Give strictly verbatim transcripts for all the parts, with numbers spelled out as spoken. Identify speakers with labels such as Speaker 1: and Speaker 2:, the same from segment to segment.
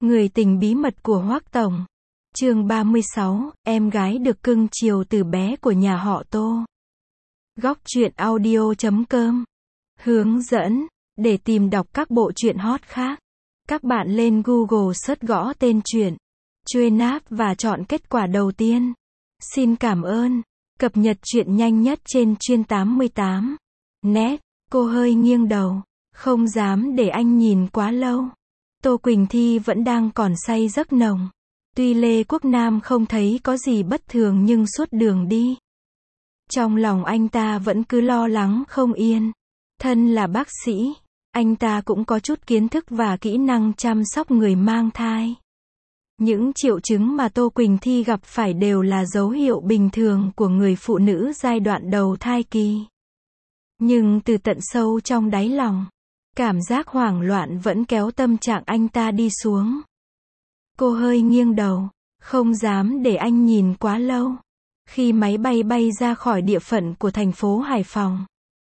Speaker 1: Người tình bí mật của Hoắc Tổng. Chương ba mươi sáu, em gái được cưng chiều từ bé của nhà họ Tô. Góc truyện audio chấm com. Hướng dẫn, để tìm đọc các bộ truyện hot khác, các bạn lên Google search gõ tên truyện, truy nap và chọn kết quả đầu tiên. Xin cảm ơn. Cập nhật truyện nhanh nhất trên chuyên tám mươi tám. Net. Cô hơi nghiêng đầu, không dám để anh nhìn quá lâu. Tô Quỳnh Thi vẫn đang còn say giấc nồng. Tuy Lê Quốc Nam không thấy có gì bất thường nhưng suốt đường đi, trong lòng anh ta vẫn cứ lo lắng không yên. Thân là bác sĩ, anh ta cũng có chút kiến thức và kỹ năng chăm sóc người mang thai. Những triệu chứng mà Tô Quỳnh Thi gặp phải đều là dấu hiệu bình thường của người phụ nữ giai đoạn đầu thai kỳ. Nhưng từ tận sâu trong đáy lòng, cảm giác hoảng loạn vẫn kéo tâm trạng anh ta đi xuống. Cô hơi nghiêng đầu, không dám để anh nhìn quá lâu. Khi máy bay bay ra khỏi địa phận của thành phố Hải Phòng,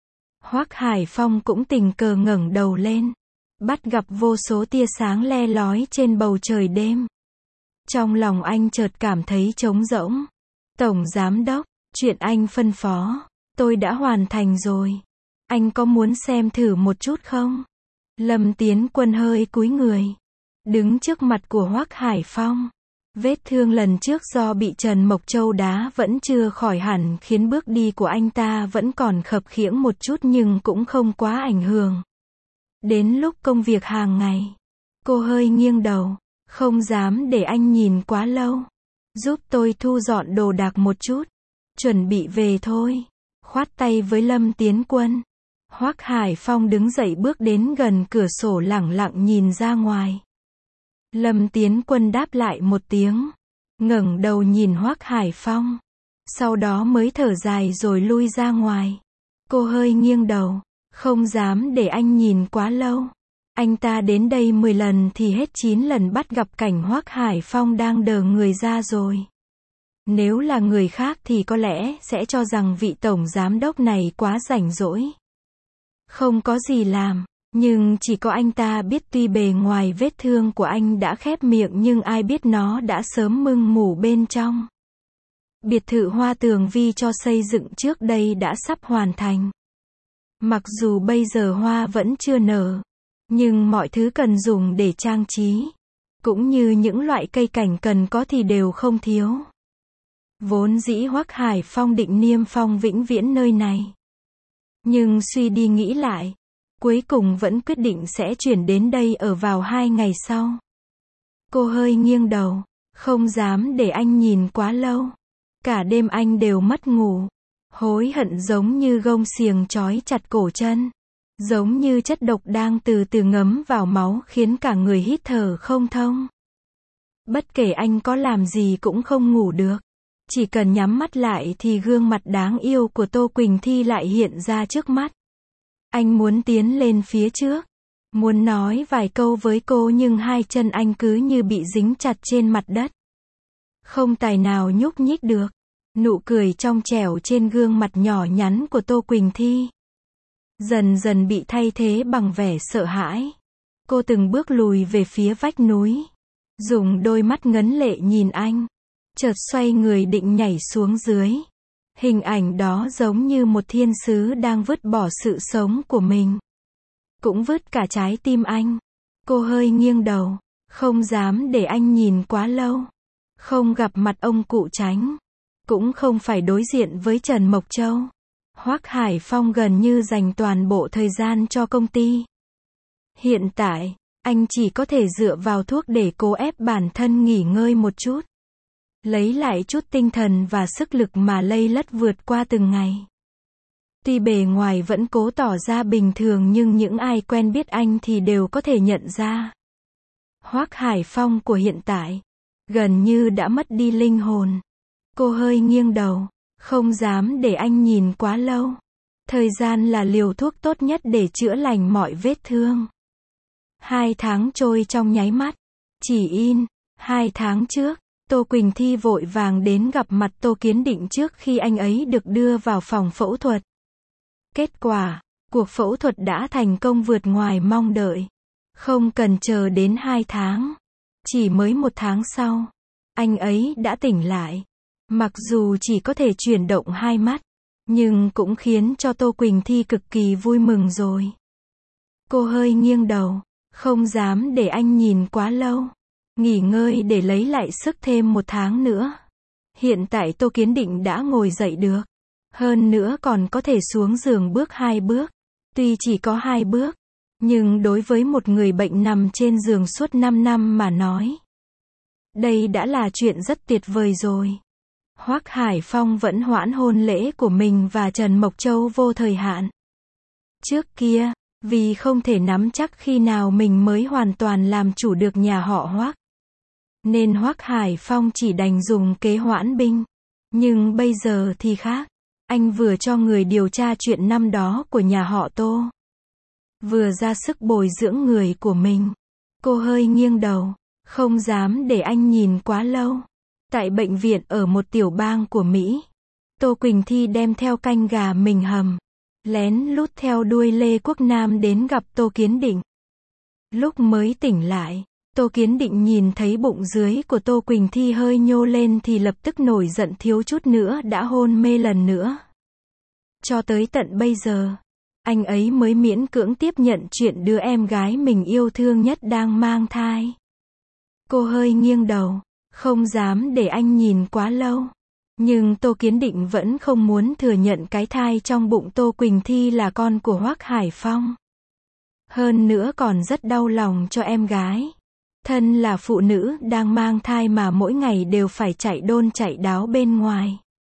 Speaker 1: Hoắc Hải Phong cũng tình cờ ngẩng đầu lên, bắt gặp vô số tia sáng le lói trên bầu trời đêm. Trong lòng anh chợt cảm thấy trống rỗng. Tổng Giám Đốc, chuyện anh phân phó, tôi đã hoàn thành rồi. Anh có muốn xem thử một chút không? Lâm Tiến Quân hơi cúi người, đứng trước mặt của Hoắc Hải Phong. Vết thương lần trước do bị Trần Mộc Châu đá vẫn chưa khỏi hẳn khiến bước đi của anh ta vẫn còn khập khiễng một chút nhưng cũng không quá ảnh hưởng đến lúc công việc hàng ngày. Cô hơi nghiêng đầu, không dám để anh nhìn quá lâu. Giúp tôi thu dọn đồ đạc một chút, chuẩn bị về thôi. Khoát tay với Lâm Tiến Quân. Hoắc Hải Phong đứng dậy bước đến gần cửa sổ lẳng lặng nhìn ra ngoài. Lâm Tiến Quân đáp lại một tiếng, ngẩng đầu nhìn Hoắc Hải Phong, sau đó mới thở dài rồi lui ra ngoài. Cô hơi nghiêng đầu, không dám để anh nhìn quá lâu. Anh ta đến đây mười lần thì hết chín lần bắt gặp cảnh Hoắc Hải Phong đang đờ người ra rồi. Nếu là người khác thì có lẽ sẽ cho rằng vị tổng giám đốc này quá rảnh rỗi, không có gì làm. Nhưng chỉ có anh ta biết tuy bề ngoài vết thương của anh đã khép miệng nhưng ai biết nó đã sớm mưng mủ bên trong. Biệt thự Hoa Tường Vi cho xây dựng trước đây đã sắp hoàn thành. Mặc dù bây giờ hoa vẫn chưa nở, nhưng mọi thứ cần dùng để trang trí, cũng như những loại cây cảnh cần có thì đều không thiếu. Vốn dĩ Hoắc Hải Phong định niêm phong vĩnh viễn nơi này, nhưng suy đi nghĩ lại, cuối cùng vẫn quyết định sẽ chuyển đến đây ở vào hai ngày sau. Cô hơi nghiêng đầu, không dám để anh nhìn quá lâu. Cả đêm anh đều mất ngủ, hối hận giống như gông xiềng trói chặt cổ chân, giống như chất độc đang từ từ ngấm vào máu khiến cả người hít thở không thông. Bất kể anh có làm gì cũng không ngủ được. Chỉ cần nhắm mắt lại thì gương mặt đáng yêu của Tô Quỳnh Thi lại hiện ra trước mắt. Anh muốn tiến lên phía trước, muốn nói vài câu với cô nhưng hai chân anh cứ như bị dính chặt trên mặt đất, không tài nào nhúc nhích được. Nụ cười trong trẻo trên gương mặt nhỏ nhắn của Tô Quỳnh Thi dần dần bị thay thế bằng vẻ sợ hãi. Cô từng bước lùi về phía vách núi, dùng đôi mắt ngấn lệ nhìn anh, chợt xoay người định nhảy xuống dưới. Hình ảnh đó giống như một thiên sứ đang vứt bỏ sự sống của mình, cũng vứt cả trái tim anh. Cô hơi nghiêng đầu, không dám để anh nhìn quá lâu. Không gặp mặt ông cụ Tránh, cũng không phải đối diện với Trần Mộc Châu. Hoắc Hải Phong gần như dành toàn bộ thời gian cho công ty. Hiện tại, anh chỉ có thể dựa vào thuốc để cố ép bản thân nghỉ ngơi một chút, lấy lại chút tinh thần và sức lực mà lây lất vượt qua từng ngày. Tuy bề ngoài vẫn cố tỏ ra bình thường nhưng những ai quen biết anh thì đều có thể nhận ra. Hoắc Hải Phong của hiện tại, gần như đã mất đi linh hồn. Cô hơi nghiêng đầu, không dám để anh nhìn quá lâu. Thời gian là liều thuốc tốt nhất để chữa lành mọi vết thương. Hai tháng trôi trong nháy mắt. Chỉ in, hai tháng trước, Tô Quỳnh Thi vội vàng đến gặp mặt Tô Kiến Định trước khi anh ấy được đưa vào phòng phẫu thuật. Kết quả, cuộc phẫu thuật đã thành công vượt ngoài mong đợi. Không cần chờ đến hai tháng, Chỉ mới một tháng sau, anh ấy đã tỉnh lại. Mặc dù chỉ có thể chuyển động hai mắt, nhưng cũng khiến cho Tô Quỳnh Thi cực kỳ vui mừng rồi. Cô hơi nghiêng đầu, không dám để anh nhìn quá lâu. Nghỉ ngơi để lấy lại sức thêm một tháng nữa. Hiện tại Tô Kiến Định đã ngồi dậy được. Hơn nữa còn có thể xuống giường bước hai bước. Tuy chỉ có hai bước, nhưng đối với một người bệnh nằm trên giường suốt năm năm mà nói, đây đã là chuyện rất tuyệt vời rồi. Hoắc Hải Phong vẫn hoãn hôn lễ của mình và Trần Mộc Châu vô thời hạn. Trước kia, vì không thể nắm chắc khi nào mình mới hoàn toàn làm chủ được nhà họ Hoắc, nên Hoắc Hải Phong chỉ đành dùng kế hoãn binh. Nhưng bây giờ thì khác. Anh vừa cho người điều tra chuyện năm đó của nhà họ Tô, vừa ra sức bồi dưỡng người của mình. Cô hơi nghiêng đầu, không dám để anh nhìn quá lâu. Tại bệnh viện ở một tiểu bang của Mỹ, Tô Quỳnh Thi đem theo canh gà mình hầm, lén lút theo đuôi Lê Quốc Nam đến gặp Tô Kiến Định. Lúc mới tỉnh lại, Tô Kiến Định nhìn thấy bụng dưới của Tô Quỳnh Thi hơi nhô lên thì lập tức nổi giận, thiếu chút nữa đã hôn mê lần nữa. Cho tới tận bây giờ, anh ấy mới miễn cưỡng tiếp nhận chuyện đứa em gái mình yêu thương nhất đang mang thai. Cô hơi nghiêng đầu, không dám để anh nhìn quá lâu. Nhưng Tô Kiến Định vẫn không muốn thừa nhận cái thai trong bụng Tô Quỳnh Thi là con của Hoắc Hải Phong. Hơn nữa còn rất đau lòng cho em gái. Thân là phụ nữ đang mang thai mà mỗi ngày đều phải chạy đôn chạy đáo bên ngoài.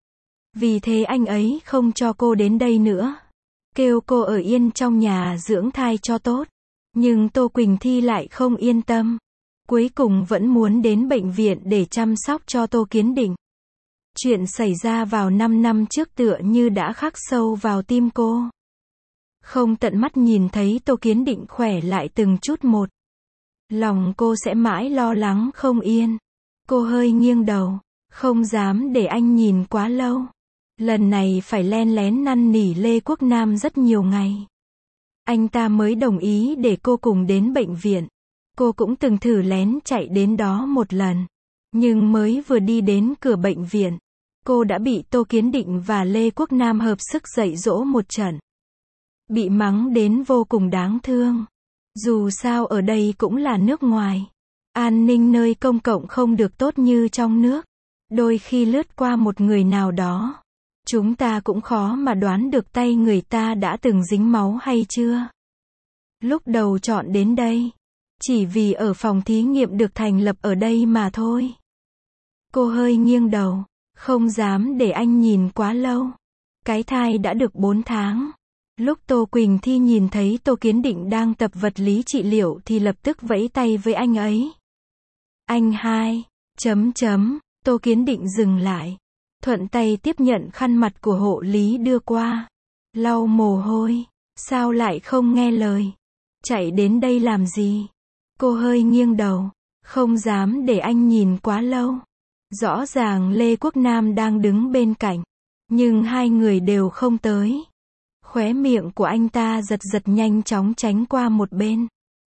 Speaker 1: Vì thế anh ấy không cho cô đến đây nữa. Kêu cô ở yên trong nhà dưỡng thai cho tốt. Nhưng Tô Quỳnh Thi lại không yên tâm. Cuối cùng vẫn muốn đến bệnh viện để chăm sóc cho Tô Kiến Định. Chuyện xảy ra vào năm năm trước tựa như đã khắc sâu vào tim cô. Không tận mắt nhìn thấy Tô Kiến Định khỏe lại từng chút một, lòng cô sẽ mãi lo lắng không yên. Cô hơi nghiêng đầu, không dám để anh nhìn quá lâu. Lần này phải len lén năn nỉ Lê Quốc Nam rất nhiều ngày. Anh ta mới đồng ý để cô cùng đến bệnh viện. Cô cũng từng thử lén chạy đến đó một lần. Nhưng mới vừa đi đến cửa bệnh viện, cô đã bị Tô Kiến Định và Lê Quốc Nam hợp sức dạy dỗ một trận. Bị mắng đến vô cùng đáng thương. Dù sao ở đây cũng là nước ngoài. An ninh nơi công cộng không được tốt như trong nước. Đôi khi lướt qua một người nào đó, chúng ta cũng khó mà đoán được tay người ta đã từng dính máu hay chưa. Lúc đầu chọn đến đây, chỉ vì ở phòng thí nghiệm được thành lập ở đây mà thôi. Cô hơi nghiêng đầu, không dám để anh nhìn quá lâu. Cái thai đã được bốn tháng. Lúc Tô Quỳnh Thi nhìn thấy Tô Kiến Định đang tập vật lý trị liệu thì lập tức vẫy tay với anh ấy. Anh hai, chấm chấm, Tô Kiến Định dừng lại. Thuận tay tiếp nhận khăn mặt của hộ lý đưa qua. Lau mồ hôi, sao lại không nghe lời? Chạy đến đây làm gì? Cô hơi nghiêng đầu, không dám để anh nhìn quá lâu. Rõ ràng Lê Quốc Nam đang đứng bên cạnh, nhưng hai người đều không tới. Khóe miệng của anh ta giật giật nhanh chóng tránh qua một bên.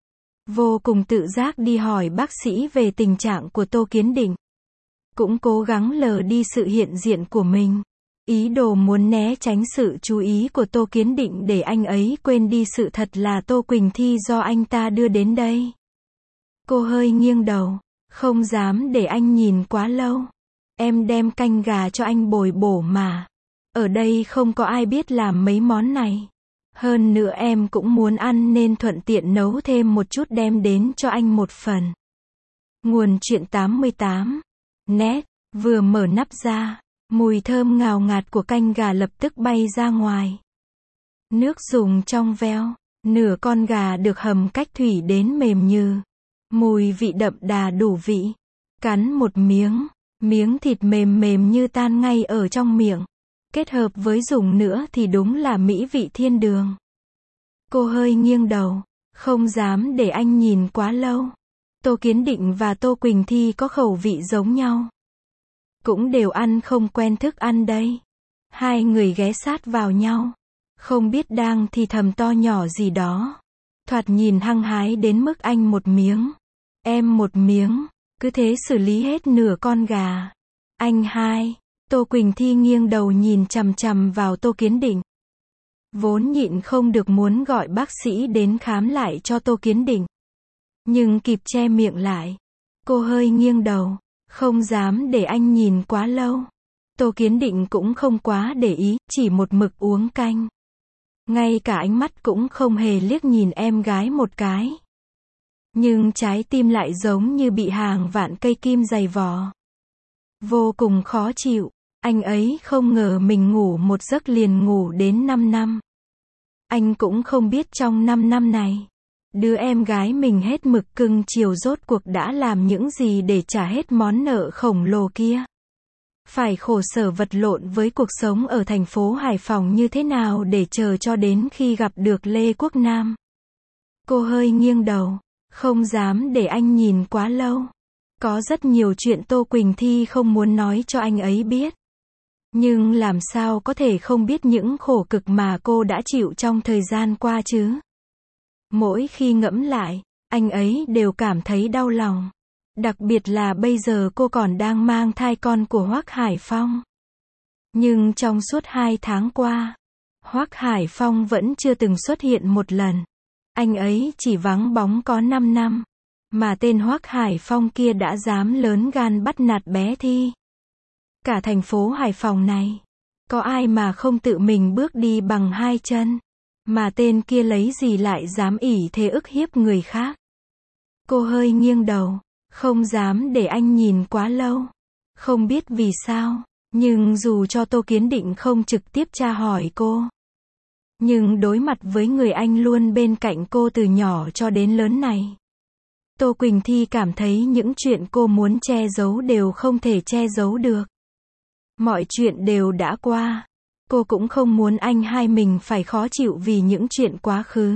Speaker 1: Vô cùng tự giác đi hỏi bác sĩ về tình trạng của Tô Kiến Định. Cũng cố gắng lờ đi sự hiện diện của mình. Ý đồ muốn né tránh sự chú ý của Tô Kiến Định để anh ấy quên đi sự thật là Tô Quỳnh Thi do anh ta đưa đến đây. Cô hơi nghiêng đầu, không dám để anh nhìn quá lâu. Em đem canh gà cho anh bồi bổ mà. Ở đây không có ai biết làm mấy món này. Hơn nữa em cũng muốn ăn nên thuận tiện nấu thêm một chút đem đến cho anh một phần. Nguồn chuyện tám mươi tám. Nét, vừa mở nắp ra, mùi thơm ngào ngạt của canh gà lập tức bay ra ngoài. Nước dùng trong veo, nửa con gà được hầm cách thủy đến mềm như. Mùi vị đậm đà đủ vị. Cắn một miếng, miếng thịt mềm mềm như tan ngay ở trong miệng. Kết hợp với dùng nữa thì đúng là mỹ vị thiên đường. Cô hơi nghiêng đầu, không dám để anh nhìn quá lâu. Tô Kiến Định và Tô Quỳnh Thi có khẩu vị giống nhau. Cũng đều ăn không quen thức ăn đây. Hai người ghé sát vào nhau. Không biết đang thì thầm to nhỏ gì đó. Thoạt nhìn hăng hái đến mức anh một miếng Em một miếng, cứ thế xử lý hết nửa con gà. Anh hai, Tô Quỳnh Thi nghiêng đầu nhìn chằm chằm vào Tô Kiến Định. Vốn nhịn không được muốn gọi bác sĩ đến khám lại cho Tô Kiến Định. Nhưng kịp che miệng lại. Cô hơi nghiêng đầu, không dám để anh nhìn quá lâu. Tô Kiến Định cũng không quá để ý, chỉ một mực uống canh. Ngay cả ánh mắt cũng không hề liếc nhìn em gái một cái. Nhưng trái tim lại giống như bị hàng vạn cây kim giày vò. Vô cùng khó chịu, anh ấy không ngờ mình ngủ một giấc liền ngủ đến năm năm. Anh cũng không biết trong năm năm này, đứa em gái mình hết mực cưng chiều rốt cuộc đã làm những gì để trả hết món nợ khổng lồ kia. Phải khổ sở vật lộn với cuộc sống ở thành phố Hải Phòng như thế nào để chờ cho đến khi gặp được Lê Quốc Nam. Cô hơi nghiêng đầu, không dám để anh nhìn quá lâu. Có rất nhiều chuyện Tô Quỳnh Thi không muốn nói cho anh ấy biết. Nhưng làm sao có thể không biết những khổ cực mà cô đã chịu trong thời gian qua chứ? Mỗi khi ngẫm lại, anh ấy đều cảm thấy đau lòng. Đặc biệt là bây giờ cô còn đang mang thai con của Hoắc Hải Phong. Nhưng trong suốt hai tháng qua, Hoắc Hải Phong vẫn chưa từng xuất hiện một lần. Anh ấy chỉ vắng bóng có năm năm. Mà tên Hoắc Hải Phong kia đã dám lớn gan bắt nạt bé Thi. Cả thành phố Hải Phòng này, có ai mà không tự mình bước đi bằng hai chân. Mà tên kia lấy gì lại dám ỷ thế ức hiếp người khác. Cô hơi nghiêng đầu, không dám để anh nhìn quá lâu. Không biết vì sao, nhưng dù cho Tô Kiến Định không trực tiếp tra hỏi cô. Nhưng đối mặt với người anh luôn bên cạnh cô từ nhỏ cho đến lớn này. Tô Quỳnh Thi cảm thấy những chuyện cô muốn che giấu đều không thể che giấu được. Mọi chuyện đều đã qua. Cô cũng không muốn anh hai mình phải khó chịu vì những chuyện quá khứ.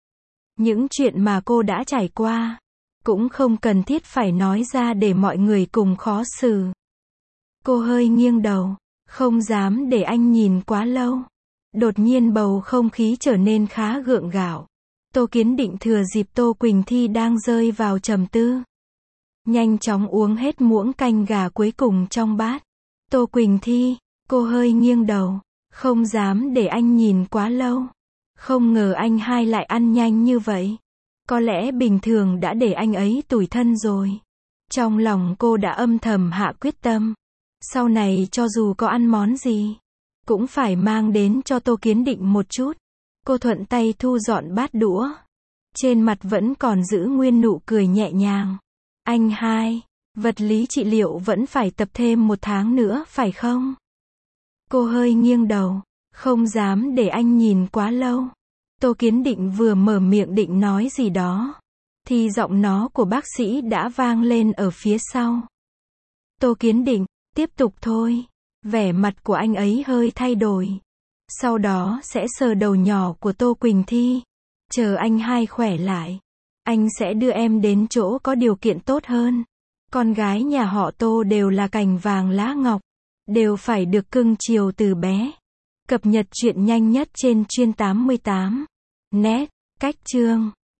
Speaker 1: Những chuyện mà cô đã trải qua. Cũng không cần thiết phải nói ra để mọi người cùng khó xử. Cô hơi nghiêng đầu, không dám để anh nhìn quá lâu. Đột nhiên bầu không khí trở nên khá gượng gạo. Tô Kiến Định thừa dịp Tô Quỳnh Thi đang rơi vào trầm tư. Nhanh chóng uống hết muỗng canh gà cuối cùng trong bát. Tô Quỳnh Thi, cô hơi nghiêng đầu, không dám để anh nhìn quá lâu. Không ngờ anh hai lại ăn nhanh như vậy. Có lẽ bình thường đã để anh ấy tủi thân rồi. Trong lòng cô đã âm thầm hạ quyết tâm. Sau này cho dù có ăn món gì, cũng phải mang đến cho Tô Kiến Định một chút. Cô thuận tay thu dọn bát đũa. Trên mặt vẫn còn giữ nguyên nụ cười nhẹ nhàng. Anh hai, vật lý trị liệu vẫn phải tập thêm một tháng nữa phải không? Cô hơi nghiêng đầu, không dám để anh nhìn quá lâu. Tô Kiến Định vừa mở miệng định nói gì đó, thì giọng nó của bác sĩ đã vang lên ở phía sau. Tô Kiến Định, tiếp tục thôi. Vẻ mặt của anh ấy hơi thay đổi. Sau đó sẽ sờ đầu nhỏ của Tô Quỳnh Thi. Chờ anh hai khỏe lại, anh sẽ đưa em đến chỗ có điều kiện tốt hơn. Con gái nhà họ Tô đều là cành vàng lá ngọc, đều phải được cưng chiều từ bé. Cập nhật truyện nhanh nhất trên Truyện tám mươi tám net, cách chương.